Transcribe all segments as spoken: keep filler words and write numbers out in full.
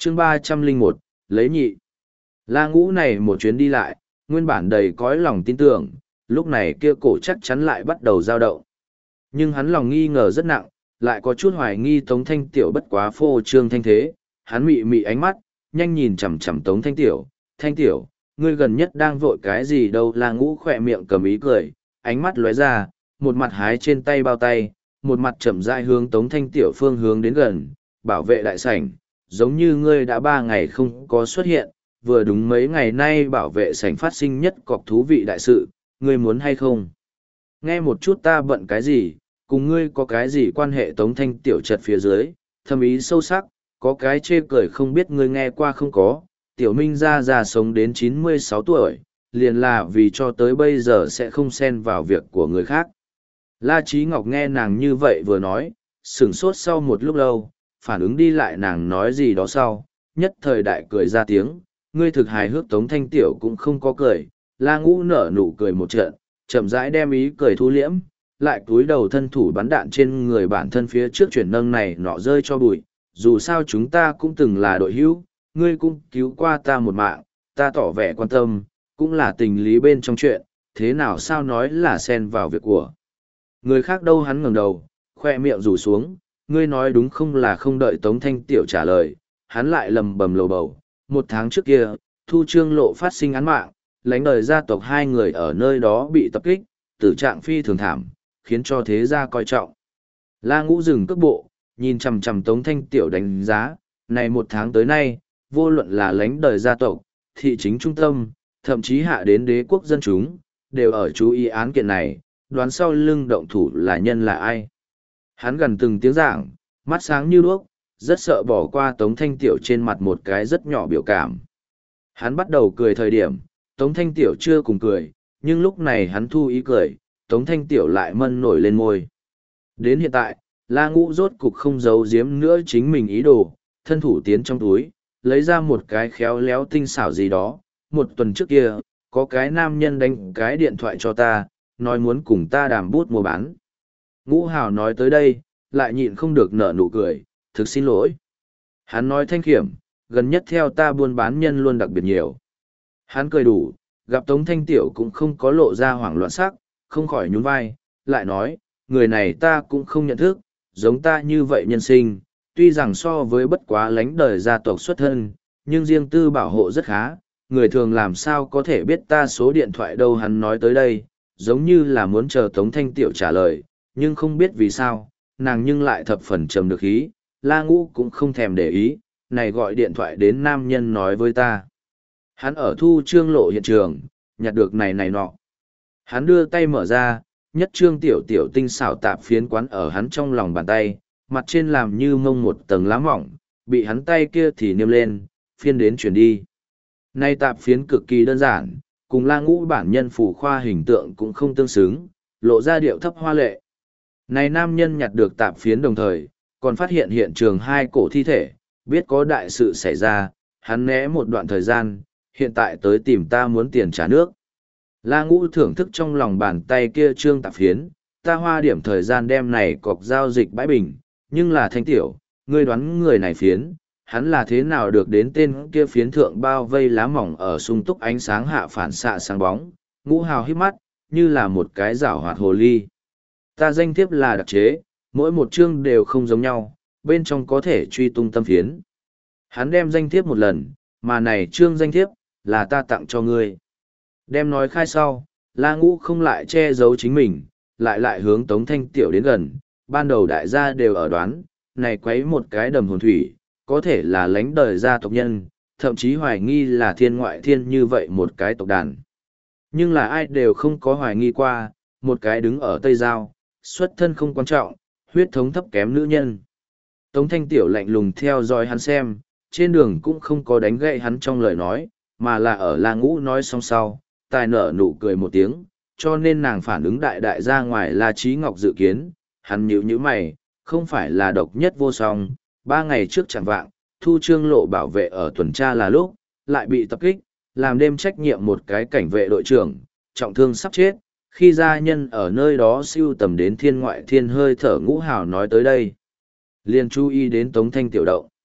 chương ba trăm linh một, lấy nhị. La Ngũ này một chuyến đi lại, nguyên bản đầy cõi lòng tin tưởng, lúc này kia cổ chắc chắn lại bắt đầu dao động. Nhưng hắn lòng nghi ngờ rất nặng, lại có chút hoài nghi Tống Thanh Tiểu bất quá phô trương thanh thế, hắn mị mị ánh mắt, nhanh nhìn chằm chằm Tống Thanh Tiểu, Thanh Tiểu, ngươi gần nhất đang vội cái gì đâu. La Ngũ khỏe miệng cầm ý cười, ánh mắt lóe ra, một mặt hái trên tay bao tay, một mặt chậm rãi hướng Tống Thanh Tiểu phương hướng đến gần, bảo vệ đại sảnh, giống như ngươi đã ba ngày không có xuất hiện, vừa đúng mấy ngày nay bảo vệ sảnh phát sinh nhất cọc thú vị đại sự, ngươi muốn hay không? Nghe một chút ta bận cái gì, cùng ngươi có cái gì quan hệ? Tống Thanh Tiểu chật phía dưới, thâm ý sâu sắc, có cái chê cười không biết ngươi nghe qua không có. Tiểu Minh ra già sống đến chín mươi sáu tuổi, liền là vì cho tới bây giờ sẽ không xen vào việc của người khác. La Chí Ngọc nghe nàng như vậy vừa nói, sửng sốt sau một lúc lâu, phản ứng đi lại nàng nói gì đó sau, nhất thời đại cười ra tiếng, ngươi thực hài hước. Tống Thanh Tiểu cũng không có cười, La Ngũ nở nụ cười một trận, chậm rãi đem ý cười thu liễm, lại cúi đầu thân thủ bắn đạn trên người bản thân phía trước chuyển nâng này nọ rơi cho bụi, dù sao chúng ta cũng từng là đội hữu, ngươi cũng cứu qua ta một mạng, ta tỏ vẻ quan tâm, cũng là tình lý bên trong chuyện, thế nào sao nói là xen vào việc của người khác đâu. Hắn ngẩng đầu, khoe miệng rủ xuống, ngươi nói đúng không? Là không đợi Tống Thanh Tiểu trả lời, hắn lại lầm bầm lầu bầu, một tháng trước kia, Thu Trương Lộ phát sinh án mạng, lãnh đời gia tộc hai người ở nơi đó bị tập kích, tử trạng phi thường thảm, khiến cho thế gia coi trọng. La Ngũ dừng cước bộ, nhìn chằm chằm Tống Thanh Tiểu đánh giá, này một tháng tới nay, vô luận là lãnh đời gia tộc, thị chính trung tâm, thậm chí hạ đến đế quốc dân chúng, đều ở chú ý án kiện này, đoán sau lưng động thủ là nhân là ai. Hắn gần từng tiếng giảng, mắt sáng như đuốc, rất sợ bỏ qua Tống Thanh Tiểu trên mặt một cái rất nhỏ biểu cảm. Hắn bắt đầu cười thời điểm, Tống Thanh Tiểu chưa cùng cười, nhưng lúc này hắn thu ý cười, Tống Thanh Tiểu lại mân nổi lên môi. Đến hiện tại, La Ngũ rốt cục không giấu giếm nữa chính mình ý đồ, thân thủ tiến trong túi, lấy ra một cái khéo léo tinh xảo gì đó. Một tuần trước kia, có cái nam nhân đánh cái điện thoại cho ta, nói muốn cùng ta đàm bút mua bán. Ngũ Hào nói tới đây, lại nhịn không được nở nụ cười, thực xin lỗi. Hắn nói thanh khiểm, gần nhất theo ta buôn bán nhân luôn đặc biệt nhiều. Hắn cười đủ, gặp Tống Thanh Tiểu cũng không có lộ ra hoảng loạn sắc, không khỏi nhún vai, lại nói, người này ta cũng không nhận thức, giống ta như vậy nhân sinh, tuy rằng so với bất quá lánh đời gia tộc xuất thân, nhưng riêng tư bảo hộ rất khá, người thường làm sao có thể biết ta số điện thoại đâu. Hắn nói tới đây, giống như là muốn chờ Tống Thanh Tiểu trả lời, nhưng không biết vì sao, nàng nhưng lại thập phần trầm được ý. La Ngũ cũng không thèm để ý, này gọi điện thoại đến nam nhân nói với ta. Hắn ở Thu Trương Lộ hiện trường, nhặt được này này nọ. Hắn đưa tay mở ra, nhất trương tiểu tiểu tinh xảo tạp phiến quán ở hắn trong lòng bàn tay, mặt trên làm như mông một tầng lá mỏng, bị hắn tay kia thì niêm lên, phiên đến chuyển đi. Nay tạp phiến cực kỳ đơn giản, cùng La Ngũ bản nhân phủ khoa hình tượng cũng không tương xứng, lộ ra điệu thấp hoa lệ. Này nam nhân nhặt được tạp phiến đồng thời, còn phát hiện hiện trường hai cổ thi thể, biết có đại sự xảy ra, hắn né một đoạn thời gian, hiện tại tới tìm ta muốn tiền trả nước. La Ngũ thưởng thức trong lòng bàn tay kia trương tạp phiến, ta hoa điểm thời gian đem này cọc giao dịch bãi bình, nhưng là Thanh Tiểu, ngươi đoán người này phiến, hắn là thế nào được đến tên kia phiến thượng bao vây lá mỏng ở sung túc ánh sáng hạ phản xạ sáng bóng. Ngũ Hào híp mắt, như là một cái giảo hoạt hồ ly. Ta danh thiếp là đặc chế, mỗi một chương đều không giống nhau, bên trong có thể truy tung tâm phiến. Hắn đem danh thiếp một lần, mà này chương danh thiếp, là ta tặng cho ngươi. Đem nói khai sau, La Ngũ không lại che giấu chính mình, lại lại hướng Tống Thanh Tiểu đến gần, ban đầu đại gia đều ở đoán, này quấy một cái đầm hồn thủy, có thể là lãnh đời gia tộc nhân, thậm chí hoài nghi là thiên ngoại thiên như vậy một cái tộc đàn. Nhưng là ai đều không có hoài nghi qua, một cái đứng ở Tây Giao, xuất thân không quan trọng, huyết thống thấp kém nữ nhân. Tống Thanh Tiểu lạnh lùng theo dõi hắn xem, trên đường cũng không có đánh gậy hắn trong lời nói, mà là ở La Ngũ nói xong sau, tài nở nụ cười một tiếng, cho nên nàng phản ứng đại đại ra ngoài La Chí Ngọc dự kiến, hắn nhíu nhíu mày, không phải là độc nhất vô song, ba ngày trước chẳng vạng, Thu Trương Lộ bảo vệ ở tuần tra là lúc, lại bị tập kích, làm đêm trách nhiệm một cái cảnh vệ đội trưởng, trọng thương sắp chết, khi gia nhân ở nơi đó siêu tầm đến thiên ngoại thiên hơi thở. Ngũ Hào nói tới đây, liền chú ý đến Tống Thanh Tiểu động.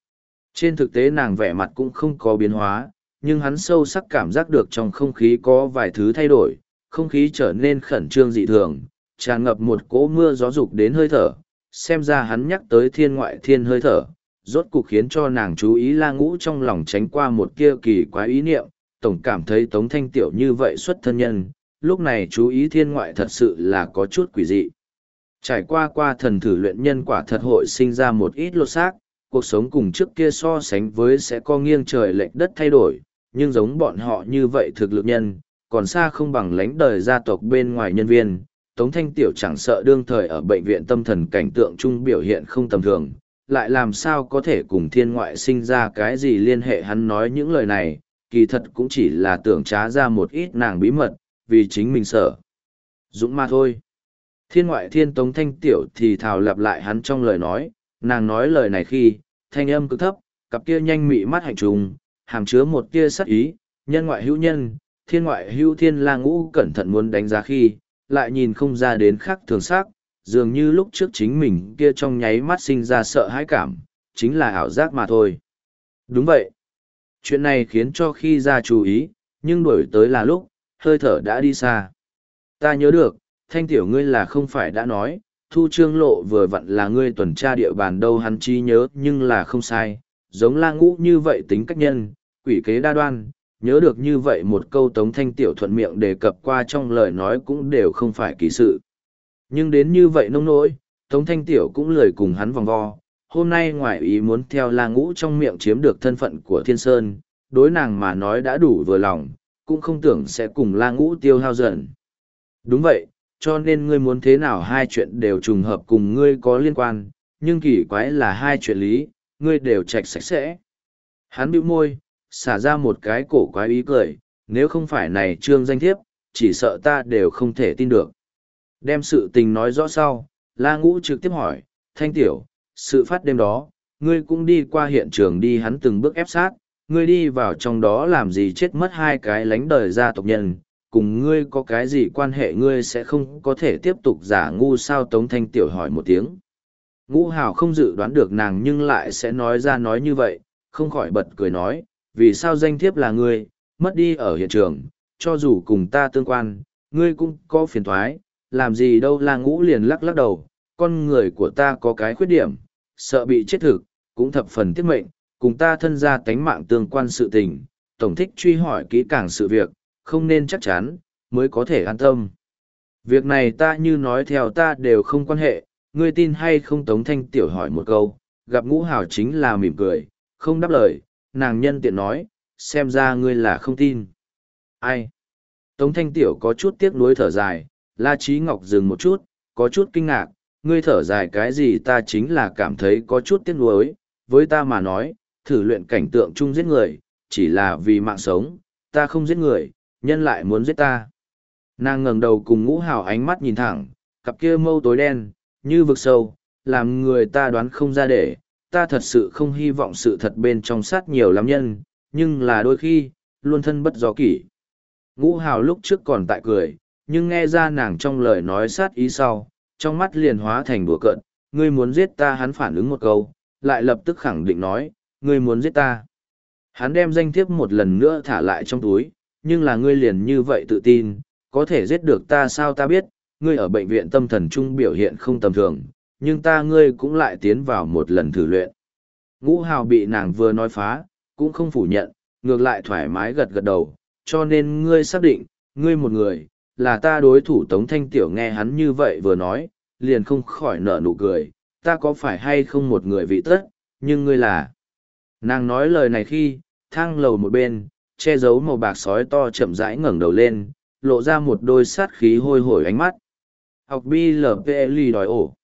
Trên thực tế nàng vẻ mặt cũng không có biến hóa, nhưng hắn sâu sắc cảm giác được trong không khí có vài thứ thay đổi, không khí trở nên khẩn trương dị thường, tràn ngập một cỗ mưa gió dục đến hơi thở, xem ra hắn nhắc tới thiên ngoại thiên hơi thở, rốt cục khiến cho nàng chú ý La Ngũ trong lòng tránh qua một kia kỳ quái ý niệm, tổng cảm thấy Tống Thanh Tiểu như vậy xuất thân nhân, lúc này chú ý thiên ngoại thật sự là có chút quỷ dị. Trải qua qua thần thử luyện nhân quả thật hội sinh ra một ít lột xác, cuộc sống cùng trước kia so sánh với sẽ có nghiêng trời lệch đất thay đổi, nhưng giống bọn họ như vậy thực lực nhân, còn xa không bằng lánh đời gia tộc bên ngoài nhân viên. Tống Thanh Tiểu chẳng sợ đương thời ở bệnh viện tâm thần cảnh tượng chung biểu hiện không tầm thường, lại làm sao có thể cùng thiên ngoại sinh ra cái gì liên hệ. Hắn nói những lời này, kỳ thật cũng chỉ là tưởng trá ra một ít nàng bí mật, vì chính mình sợ dũng mà thôi. Thiên ngoại thiên Tống Thanh Tiểu thì thào lặp lại hắn trong lời nói, nàng nói lời này khi, thanh âm cực thấp, cặp kia nhanh mị mắt hạnh trùng, hàm chứa một tia sắc ý, nhân ngoại hữu nhân, thiên ngoại hữu thiên. La Ngũ cẩn thận muốn đánh giá khi, lại nhìn không ra đến khác thường sắc, dường như lúc trước chính mình kia trong nháy mắt sinh ra sợ hãi cảm, chính là ảo giác mà thôi. Đúng vậy. Chuyện này khiến cho khi ra chú ý, nhưng đổi tới là lúc, hơi thở đã đi xa. Ta nhớ được, Thanh Tiểu ngươi là không phải đã nói, Thu Trương Lộ vừa vặn là ngươi tuần tra địa bàn đâu. Hắn trí nhớ nhưng là không sai, giống La Ngũ như vậy tính cách nhân, quỷ kế đa đoan, nhớ được như vậy một câu Tống Thanh Tiểu thuận miệng đề cập qua trong lời nói cũng đều không phải kỳ sự. Nhưng đến như vậy nông nỗi, Tống Thanh Tiểu cũng lười cùng hắn vòng vo, hôm nay ngoại ý muốn theo La Ngũ trong miệng chiếm được thân phận của Thiên Sơn, đối nàng mà nói đã đủ vừa lòng, cũng không tưởng sẽ cùng La Ngũ tiêu hao dần. Đúng vậy, cho nên ngươi muốn thế nào hai chuyện đều trùng hợp cùng ngươi có liên quan, nhưng kỳ quái là hai chuyện lý, ngươi đều trạch sạch sẽ. Hắn bĩu môi, xả ra một cái cổ quái ý cười, nếu không phải này trương danh thiếp, chỉ sợ ta đều không thể tin được. Đem sự tình nói rõ sau, La Ngũ trực tiếp hỏi, Thanh Tiểu, sự phát đêm đó, ngươi cũng đi qua hiện trường đi. Hắn từng bước ép sát, ngươi đi vào trong đó làm gì chết mất hai cái lánh đời gia tộc nhân, cùng ngươi có cái gì quan hệ, ngươi sẽ không có thể tiếp tục giả ngu sao? Tống Thanh Tiểu hỏi một tiếng. Ngũ Hào không dự đoán được nàng nhưng lại sẽ nói ra nói như vậy, không khỏi bật cười nói, vì sao danh thiếp là ngươi, mất đi ở hiện trường, cho dù cùng ta tương quan, ngươi cũng có phiền thoái, làm gì đâu. La Ngũ liền lắc lắc đầu, con người của ta có cái khuyết điểm, sợ bị chết thực, cũng thập phần tiết mệnh, cùng ta thân gia tánh mạng tương quan sự tình, tổng thích truy hỏi kỹ càng sự việc, không nên chắc chắn, mới có thể an tâm. Việc này ta như nói theo ta đều không quan hệ, ngươi tin hay không? Tống Thanh Tiểu hỏi một câu, gặp Ngũ Hào chính là mỉm cười, không đáp lời, nàng nhân tiện nói, xem ra ngươi là không tin. Ai? Tống Thanh Tiểu có chút tiếc nuối thở dài. La Chí Ngọc dừng một chút, có chút kinh ngạc, ngươi thở dài cái gì? Ta chính là cảm thấy có chút tiếc nuối, với ta mà nói, thử luyện cảnh tượng chung giết người, chỉ là vì mạng sống, ta không giết người, nhân lại muốn giết ta. Nàng ngẩng đầu cùng Ngũ Hào ánh mắt nhìn thẳng, cặp kia mâu tối đen, như vực sâu, làm người ta đoán không ra để, ta thật sự không hy vọng sự thật bên trong sát nhiều lắm nhân, nhưng là đôi khi, luôn thân bất do kỷ. Ngũ Hào lúc trước còn tại cười, nhưng nghe ra nàng trong lời nói sát ý sau, trong mắt liền hóa thành đùa cợt, ngươi muốn giết ta? Hắn phản ứng một câu, lại lập tức khẳng định nói, ngươi muốn giết ta. Hắn đem danh thiếp một lần nữa thả lại trong túi, nhưng là ngươi liền như vậy tự tin, có thể giết được ta sao? Ta biết, ngươi ở bệnh viện tâm thần trung biểu hiện không tầm thường, nhưng ta ngươi cũng lại tiến vào một lần thử luyện. Ngũ Hào bị nàng vừa nói phá, cũng không phủ nhận, ngược lại thoải mái gật gật đầu, cho nên ngươi xác định, ngươi một người, là ta đối thủ. Tống Thanh Tiểu nghe hắn như vậy vừa nói, liền không khỏi nở nụ cười, ta có phải hay không một người vị tất, nhưng ngươi là. Nàng nói lời này khi, thang lầu một bên, che giấu màu bạc sói to chậm rãi ngẩng đầu lên, lộ ra một đôi sát khí hôi hổi ánh mắt. Học bi lờ pê lì đòi ổ.